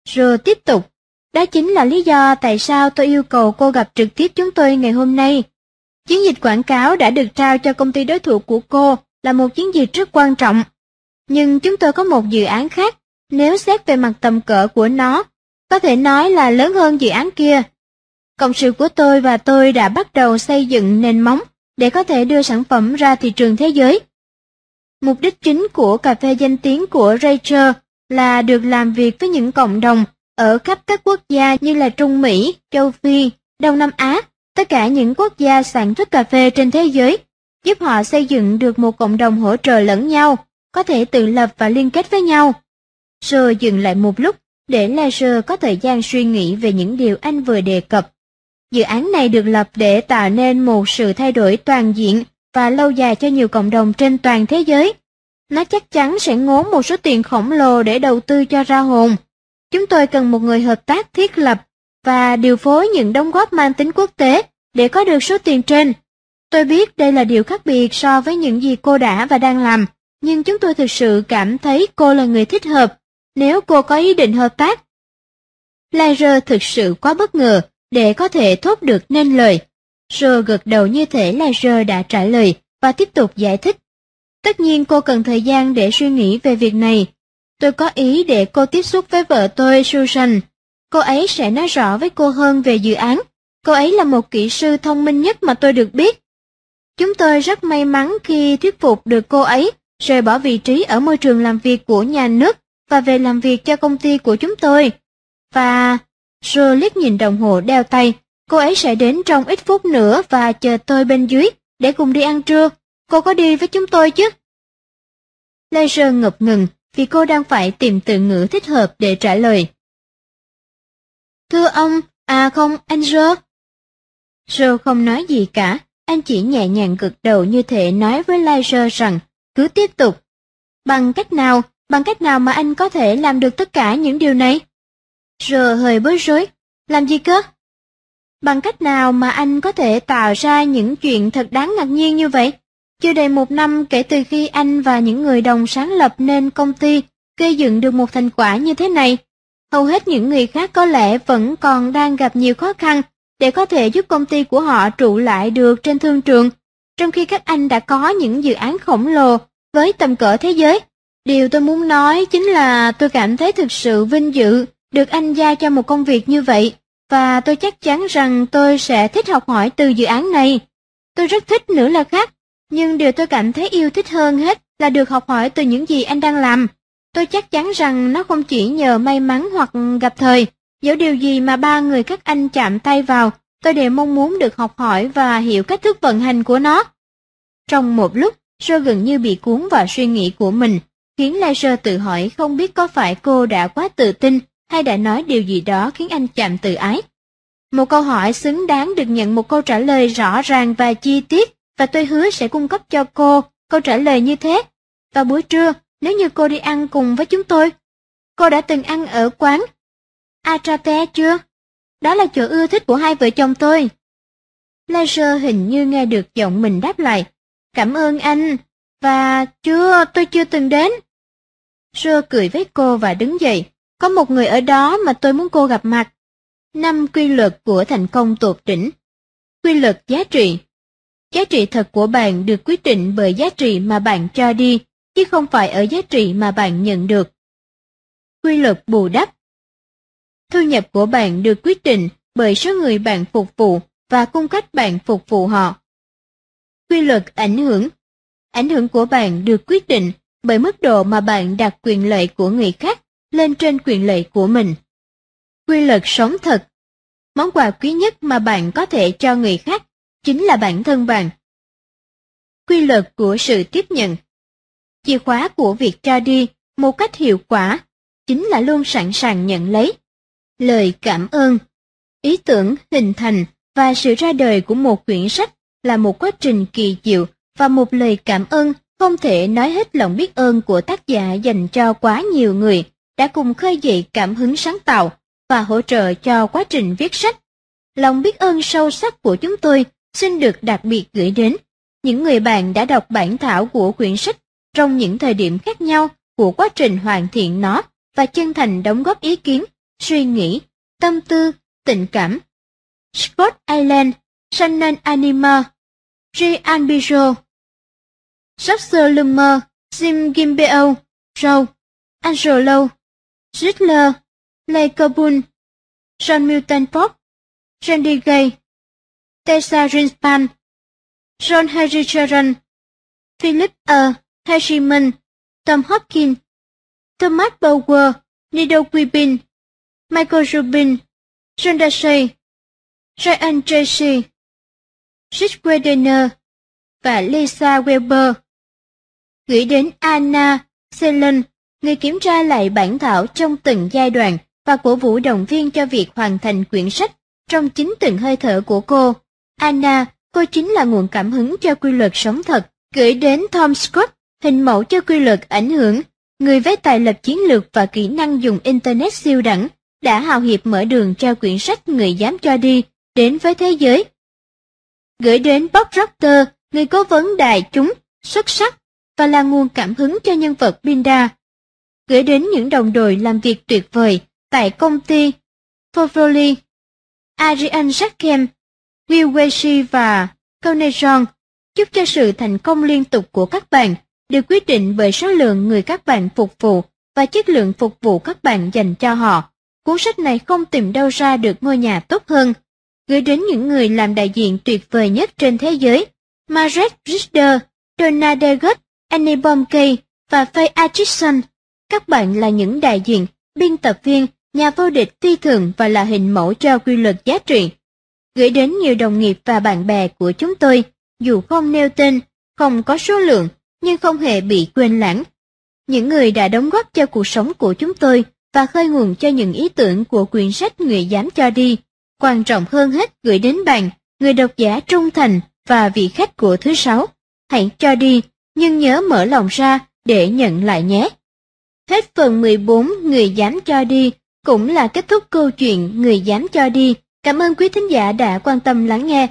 Rồi tiếp tục, đó chính là lý do tại sao tôi yêu cầu cô gặp trực tiếp chúng tôi ngày hôm nay. Chiến dịch quảng cáo đã được trao cho công ty đối thủ của cô là một chiến dịch rất quan trọng. Nhưng chúng tôi có một dự án khác, nếu xét về mặt tầm cỡ của nó, có thể nói là lớn hơn dự án kia. Cộng sự của tôi và tôi đã bắt đầu xây dựng nền móng để có thể đưa sản phẩm ra thị trường thế giới. Mục đích chính của cà phê danh tiếng của Rachel là được làm việc với những cộng đồng ở khắp các quốc gia như là Trung Mỹ, Châu Phi, Đông Nam Á, tất cả những quốc gia sản xuất cà phê trên thế giới, giúp họ xây dựng được một cộng đồng hỗ trợ lẫn nhau, có thể tự lập và liên kết với nhau. Rồi dừng lại một lúc để Lasher có thời gian suy nghĩ về những điều anh vừa đề cập. Dự án này được lập để tạo nên một sự thay đổi toàn diện và lâu dài cho nhiều cộng đồng trên toàn thế giới. Nó chắc chắn sẽ ngốn một số tiền khổng lồ để đầu tư cho ra hồn. Chúng tôi cần một người hợp tác thiết lập và điều phối những đóng góp mang tính quốc tế để có được số tiền trên. Tôi biết đây là điều khác biệt so với những gì cô đã và đang làm, nhưng chúng tôi thực sự cảm thấy cô là người thích hợp nếu cô có ý định hợp tác. Lasher thực sự quá bất ngờ để có thể thốt được nên lời. Rồi gật đầu như thể Lasher đã trả lời và tiếp tục giải thích. Tất nhiên cô cần thời gian để suy nghĩ về việc này. Tôi có ý để cô tiếp xúc với vợ tôi Susan. Cô ấy sẽ nói rõ với cô hơn về dự án. Cô ấy là một kỹ sư thông minh nhất mà tôi được biết. Chúng tôi rất may mắn khi thuyết phục được cô ấy rời bỏ vị trí ở môi trường làm việc của nhà nước và về làm việc cho công ty của chúng tôi. Và... Rồi liếc nhìn đồng hồ đeo tay, cô ấy sẽ đến trong ít phút nữa và chờ tôi bên dưới để cùng đi ăn trưa. Cô có đi với chúng tôi chứ? Lasher ngập ngừng vì cô đang phải tìm từ ngữ thích hợp để trả lời. Thưa ông, à không, anh Joe. Joe không nói gì cả, anh chỉ nhẹ nhàng gật đầu như thể nói với Lasher rằng cứ tiếp tục. Bằng cách nào, bằng cách nào mà anh có thể làm được tất cả những điều này? Joe hơi bối rối, làm gì cơ? Bằng cách nào mà anh có thể tạo ra những chuyện thật đáng ngạc nhiên như vậy? Chưa đầy một năm kể từ khi anh và những người đồng sáng lập nên công ty gây dựng được một thành quả như thế này. Hầu hết những người khác có lẽ vẫn còn đang gặp nhiều khó khăn để có thể giúp công ty của họ trụ lại được trên thương trường, trong khi các anh đã có những dự án khổng lồ với tầm cỡ thế giới. Điều tôi muốn nói chính là tôi cảm thấy thực sự vinh dự được anh giao cho một công việc như vậy, và tôi chắc chắn rằng tôi sẽ thích học hỏi từ dự án này. Tôi rất thích nữa là khác, nhưng điều tôi cảm thấy yêu thích hơn hết là được học hỏi từ những gì anh đang làm. Tôi chắc chắn rằng nó không chỉ nhờ may mắn hoặc gặp thời. Dẫu điều gì mà ba người các anh chạm tay vào, tôi đều mong muốn được học hỏi và hiểu cách thức vận hành của nó. Trong một lúc, Joe gần như bị cuốn vào suy nghĩ của mình, khiến Lasher tự hỏi không biết có phải cô đã quá tự tin hay đã nói điều gì đó khiến anh chạm tự ái. Một câu hỏi xứng đáng được nhận một câu trả lời rõ ràng và chi tiết, và tôi hứa sẽ cung cấp cho cô câu trả lời như thế. Vào buổi trưa, nếu như cô đi ăn cùng với chúng tôi. Cô đã từng ăn ở quán Atrate chưa? Đó là chỗ ưa thích của hai vợ chồng tôi. Lasher hình như nghe được giọng mình đáp lại. Cảm ơn anh. Và chưa, tôi chưa từng đến. Joe cười với cô và đứng dậy. Có một người ở đó mà tôi muốn cô gặp mặt. Năm quy luật của thành công tột đỉnh. Quy luật giá trị. Giá trị thật của bạn được quyết định bởi giá trị mà bạn cho đi, chứ không phải ở giá trị mà bạn nhận được. Quy luật bù đắp. Thu nhập của bạn được quyết định bởi số người bạn phục vụ và cung cách bạn phục vụ họ. Quy luật ảnh hưởng. Ảnh hưởng của bạn được quyết định bởi mức độ mà bạn đặt quyền lợi của người khác lên trên quyền lợi của mình. Quy luật sống thật. Món quà quý nhất mà bạn có thể cho người khác chính là bản thân bạn. Quy luật của sự tiếp nhận. Chìa khóa của việc cho đi một cách hiệu quả chính là luôn sẵn sàng nhận lấy. Lời cảm ơn. Ý tưởng hình thành và sự ra đời của một quyển sách là một quá trình kỳ diệu, và một lời cảm ơn không thể nói hết lòng biết ơn của tác giả dành cho quá nhiều người đã cùng khơi dậy cảm hứng sáng tạo và hỗ trợ cho quá trình viết sách. Lòng biết ơn sâu sắc của chúng tôi xin được đặc biệt gửi đến những người bạn đã đọc bản thảo của quyển sách trong những thời điểm khác nhau của quá trình hoàn thiện nó và chân thành đóng góp ý kiến, suy nghĩ, tâm tư, tình cảm. Scott Island, Shannon Anima, G. Anbijo, Saxo Lummer, Jim Gimbeo, Joe, Angelo, Hitler, Lê Carbon, John Milton Fox, Randy Gay, Tessa Greenspan, John Henry Sharon, Philip E. Hershiman, Tom Hopkins, Thomas Bauer, Nido Quibin, Michael Rubin, John Dasey, Ryan Tracy, Rich Wedener và Lisa Weber. Gửi đến Anna Selen, người kiểm tra lại bản thảo trong từng giai đoạn và cổ vũ động viên cho việc hoàn thành quyển sách trong chính từng hơi thở của cô. Anna, cô chính là nguồn cảm hứng cho quy luật sống thật. Gửi đến Tom Scott, hình mẫu cho quy luật ảnh hưởng, người với tài lập chiến lược và kỹ năng dùng Internet siêu đẳng, đã hào hiệp mở đường cho quyển sách Người dám cho đi đến với thế giới. Gửi đến Bob Proctor, người cố vấn đại chúng xuất sắc và là nguồn cảm hứng cho nhân vật Binda. Gửi đến những đồng đội làm việc tuyệt vời tại công ty Foley, Adrian Sackem, Will Weshi và Conejon. Chúc cho sự thành công liên tục của các bạn được quyết định bởi số lượng người các bạn phục vụ và chất lượng phục vụ các bạn dành cho họ. Cuốn sách này không tìm đâu ra được ngôi nhà tốt hơn. Gửi đến những người làm đại diện tuyệt vời nhất trên thế giới, Margaret Richter, Donna Degot, Annie Baumke và Faye Atchison. Các bạn là những đại diện, biên tập viên, nhà vô địch phi thường và là hình mẫu cho quy luật giá trị. Gửi đến nhiều đồng nghiệp và bạn bè của chúng tôi, dù không nêu tên, không có số lượng, nhưng không hề bị quên lãng. Những người đã đóng góp cho cuộc sống của chúng tôi và khơi nguồn cho những ý tưởng của quyển sách Người dám cho đi. Quan trọng hơn hết gửi đến bạn, người độc giả trung thành và vị khách của thứ sáu. Hãy cho đi, nhưng nhớ mở lòng ra để nhận lại nhé. Hết phần mười bốn Người dám cho đi, cũng là kết thúc câu chuyện Người dám cho đi. Cảm ơn quý thính giả đã quan tâm lắng nghe.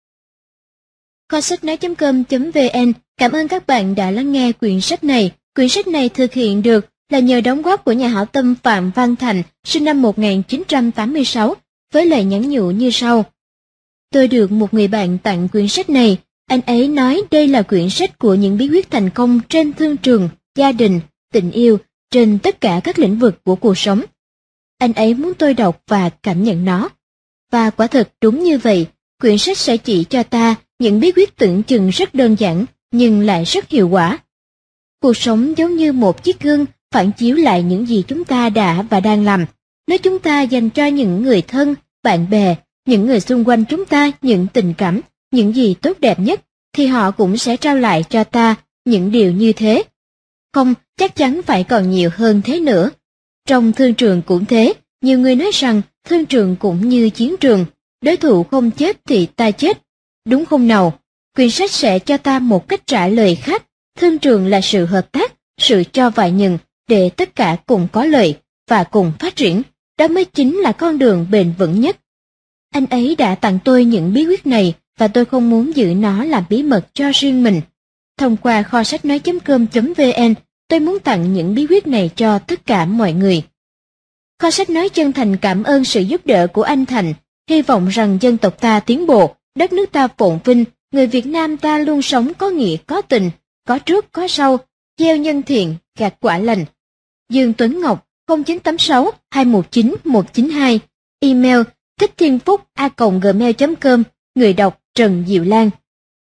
Kho sách nói chấm com chấm vn cảm ơn các bạn đã lắng nghe quyển sách này. Quyển sách này thực hiện được là nhờ đóng góp của nhà hảo tâm Phạm Văn Thành, sinh năm một nghìn chín trăm tám mươi sáu, với lời nhắn nhủ như sau. Tôi được một người bạn tặng quyển sách này. Anh ấy nói đây là quyển sách của những bí quyết thành công trên thương trường, gia đình, tình yêu, trên tất cả các lĩnh vực của cuộc sống. Anh ấy muốn tôi đọc và cảm nhận nó. Và quả thật đúng như vậy, quyển sách sẽ chỉ cho ta những bí quyết tưởng chừng rất đơn giản, nhưng lại rất hiệu quả. Cuộc sống giống như một chiếc gương phản chiếu lại những gì chúng ta đã và đang làm. Nếu chúng ta dành cho những người thân, bạn bè, những người xung quanh chúng ta những tình cảm, những gì tốt đẹp nhất, thì họ cũng sẽ trao lại cho ta những điều như thế. Không, chắc chắn phải còn nhiều hơn thế nữa. Trong thương trường cũng thế, nhiều người nói rằng thương trường cũng như chiến trường, đối thủ không chết thì ta chết. Đúng không nào? Quyển sách sẽ cho ta một cách trả lời khác. Thương trường là sự hợp tác, sự cho và nhận, để tất cả cùng có lợi và cùng phát triển. Đó mới chính là con đường bền vững nhất. Anh ấy đã tặng tôi những bí quyết này và tôi không muốn giữ nó làm bí mật cho riêng mình. Thông qua kho sách nói chấm com chấm vn, tôi muốn tặng những bí quyết này cho tất cả mọi người. Kho sách nói chân thành cảm ơn sự giúp đỡ của anh Thành, hy vọng rằng dân tộc ta tiến bộ, đất nước ta phồn vinh, người Việt Nam ta luôn sống có nghĩa có tình, có trước có sau, gieo nhân thiện, gặt quả lành. Dương Tuấn Ngọc không chín tám sáu hai một chín một chín hai, email thích thiên phúc a còng gmail chấm com, người đọc Trần Diệu Lan.